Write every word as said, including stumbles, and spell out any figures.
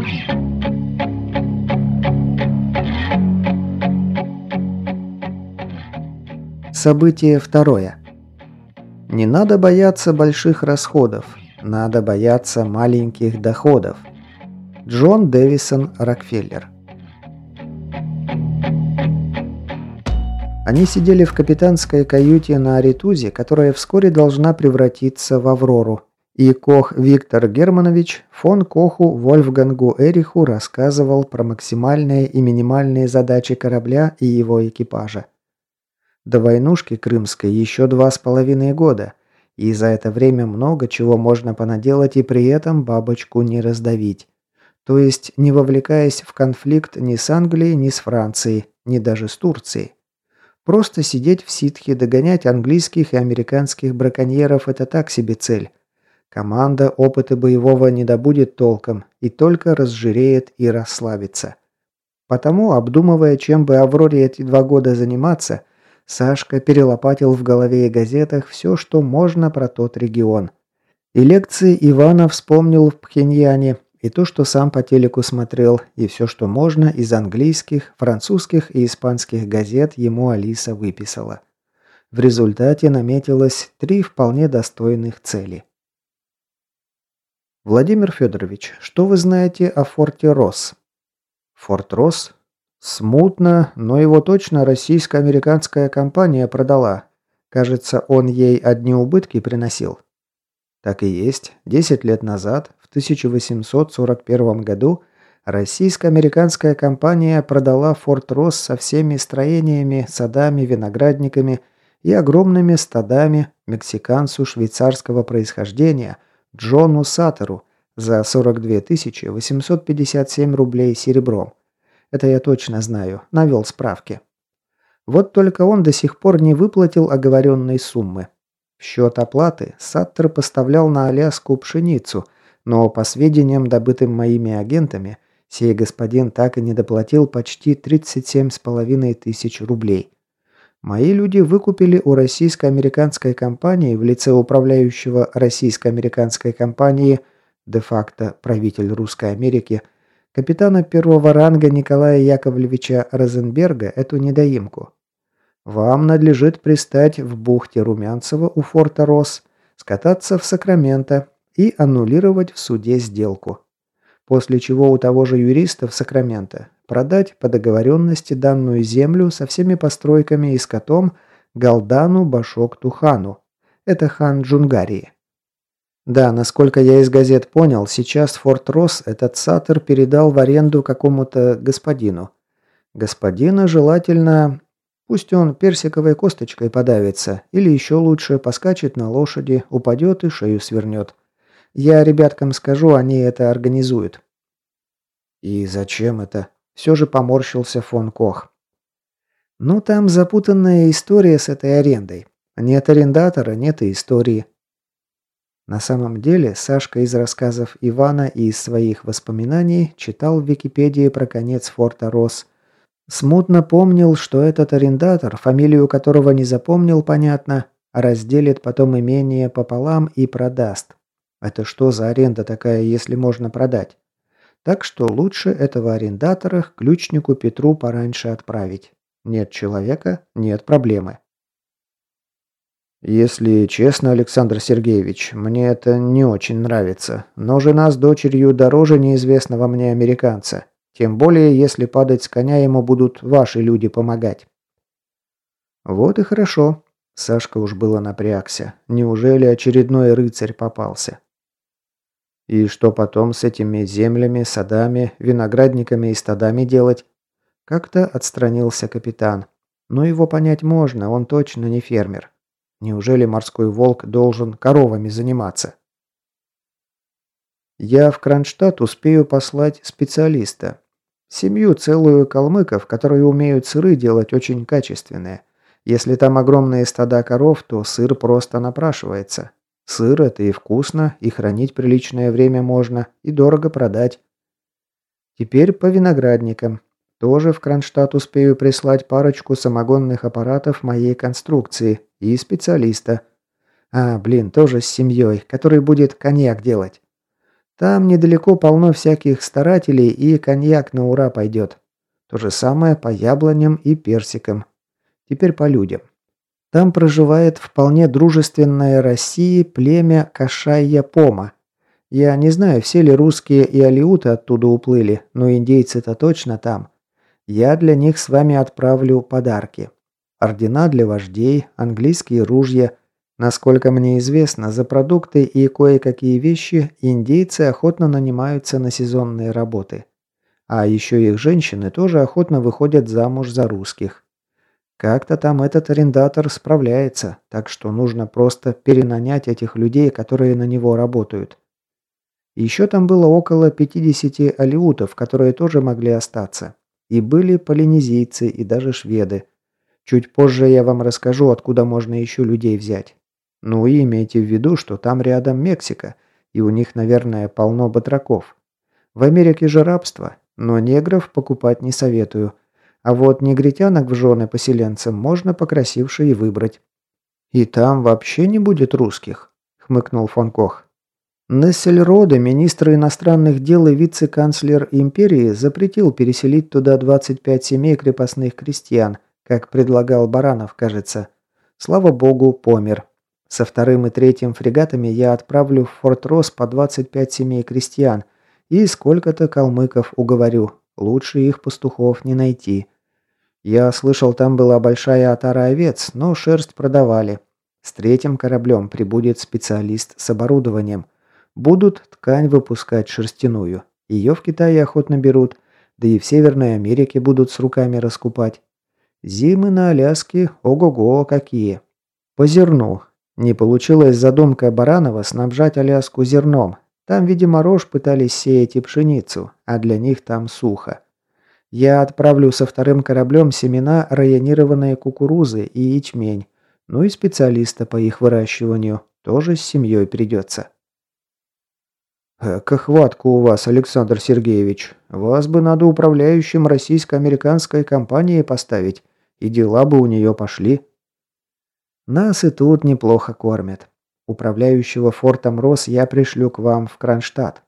Событие второе. Не надо бояться больших расходов, надо бояться маленьких доходов. Джон Дэвисон Рокфеллер. Они сидели в капитанской каюте на Аритузе, которая вскоре должна превратиться в Аврору. И Кох Виктор Германович фон Коху Вольфгангу Эриху рассказывал про максимальные и минимальные задачи корабля и его экипажа. До войнушки крымской еще два с половиной года, и за это время много чего можно понаделать и при этом бабочку не раздавить. То есть не вовлекаясь в конфликт ни с Англией, ни с Францией, ни даже с Турцией. Просто сидеть в ситхе, догонять английских и американских браконьеров – это так себе цель. Команда опыта боевого не добудет толком и только разжиреет и расслабится. Потому, обдумывая, чем бы Авроре эти два года заниматься, Сашка перелопатил в голове и газетах все, что можно про тот регион. И лекции Ивана вспомнил в Пхеньяне, и то, что сам по телеку смотрел, и все, что можно из английских, французских и испанских газет ему Алиса выписала. В результате наметилось три вполне достойных цели. Владимир Федорович, что вы знаете о форте Росс? Форт Росс? Смутно, но его точно российско-американская компания продала. Кажется, он ей одни убытки приносил. Так и есть. Десять лет назад, в тысяча восемьсот сорок первом году, российско-американская компания продала форт Росс со всеми строениями, садами, виноградниками и огромными стадами мексиканцу швейцарского происхождения Джону Саттеру за сорок две тысячи восемьсот пятьдесят семь рублей серебром. Это я точно знаю, навел справки. Вот только он до сих пор не выплатил оговоренной суммы. В счет оплаты Саттер поставлял на Аляску пшеницу, но по сведениям, добытым моими агентами, сей господин так и не доплатил почти тридцать семь с половиной тысяч рублей. Мои люди выкупили у российско-американской компании в лице управляющего российско-американской компании, де-факто правитель Русской Америки, капитана первого ранга Николая Яковлевича Розенберга эту недоимку. Вам надлежит пристать в бухте Румянцева у форта Росс, скататься в Сакраменто и аннулировать в суде сделку. После чего у того же юриста в Сакраменто продать по договоренности данную землю со всеми постройками и скотом Галдану Башок-Тухану. Это хан Джунгарии. Да, насколько я из газет понял, сейчас форт Росс этот Саттер передал в аренду какому-то господину. Господина желательно... Пусть он персиковой косточкой подавится, или еще лучше поскачет на лошади, упадет и шею свернет. Я ребяткам скажу, они это организуют. И зачем это? Все же поморщился фон Кох. Ну там запутанная история с этой арендой. Нет арендатора, нет и истории. На самом деле, Сашка из рассказов Ивана и из своих воспоминаний читал в Википедии про конец форта Росс. Смутно помнил, что этот арендатор, фамилию которого не запомнил, понятно, разделит потом имение пополам и продаст. Это что за аренда такая, если можно продать? Так что лучше этого арендатора к ключнику Петру пораньше отправить. Нет человека – нет проблемы. Если честно, Александр Сергеевич, мне это не очень нравится, но жена с дочерью дороже неизвестного мне американца. Тем более, если падать с коня ему будут ваши люди помогать. Вот и хорошо. Сашка уж было напрягся. Неужели очередной рыцарь попался? И что потом с этими землями, садами, виноградниками и стадами делать? Как-то отстранился капитан. Но его понять можно, он точно не фермер. Неужели морской волк должен коровами заниматься? Я в Кронштадт успею послать специалиста. Семью целую калмыков, которые умеют сыры делать очень качественные. Если там огромные стада коров, то сыр просто напрашивается. Сыр – это и вкусно, и хранить приличное время можно, и дорого продать. Теперь по виноградникам. Тоже в Кронштадт успею прислать парочку самогонных аппаратов моей конструкции и специалиста. А, блин, тоже с семьей, который будет коньяк делать. Там недалеко полно всяких старателей и коньяк на ура пойдет. То же самое по яблоням и персикам. Теперь по людям. Там проживает вполне дружественное России племя Кашай-Япома. Я не знаю, все ли русские и алиуты оттуда уплыли, но индейцы-то точно там. Я для них с вами отправлю подарки. Ордена для вождей, английские ружья. Насколько мне известно, за продукты и кое-какие вещи индейцы охотно нанимаются на сезонные работы. А еще их женщины тоже охотно выходят замуж за русских. Как-то там этот арендатор справляется, так что нужно просто перенанять этих людей, которые на него работают. Еще там было около пятидесяти алиутов, которые тоже могли остаться. И были полинезийцы и даже шведы. Чуть позже я вам расскажу, откуда можно еще людей взять. Ну и имейте в виду, что там рядом Мексика, и у них, наверное, полно батраков. В Америке же рабство, но негров покупать не советую. А вот негритянок в жены поселенцам можно покрасивше и выбрать. «И там вообще не будет русских», — хмыкнул фон Кох. Нессельроде, министр иностранных дел и вице-канцлер империи, запретил переселить туда двадцать пять семей крепостных крестьян, как предлагал Баранов, кажется. Слава богу, помер. Со вторым и третьим фрегатами я отправлю в Форт Росс по двадцать пять семей крестьян и сколько-то калмыков уговорю. Лучше их пастухов не найти. Я слышал, там была большая отара овец, но шерсть продавали. С третьим кораблем прибудет специалист с оборудованием. Будут ткань выпускать шерстяную. Ее в Китае охотно берут, да и в Северной Америке будут с руками раскупать. Зимы на Аляске ого-го какие. По зерну. Не получилось задумка Баранова снабжать Аляску зерном. Там, видимо, рожь пытались сеять и пшеницу, а для них там сухо. Я отправлю со вторым кораблем семена районированной кукурузы и ячмень, ну и специалиста по их выращиванию, тоже с семьей придется. «Эка хватка у вас, Александр Сергеевич. Вас бы надо управляющим российско-американской компанией поставить, и дела бы у нее пошли». «Нас и тут неплохо кормят. Управляющего фортом Росс я пришлю к вам в Кронштадт.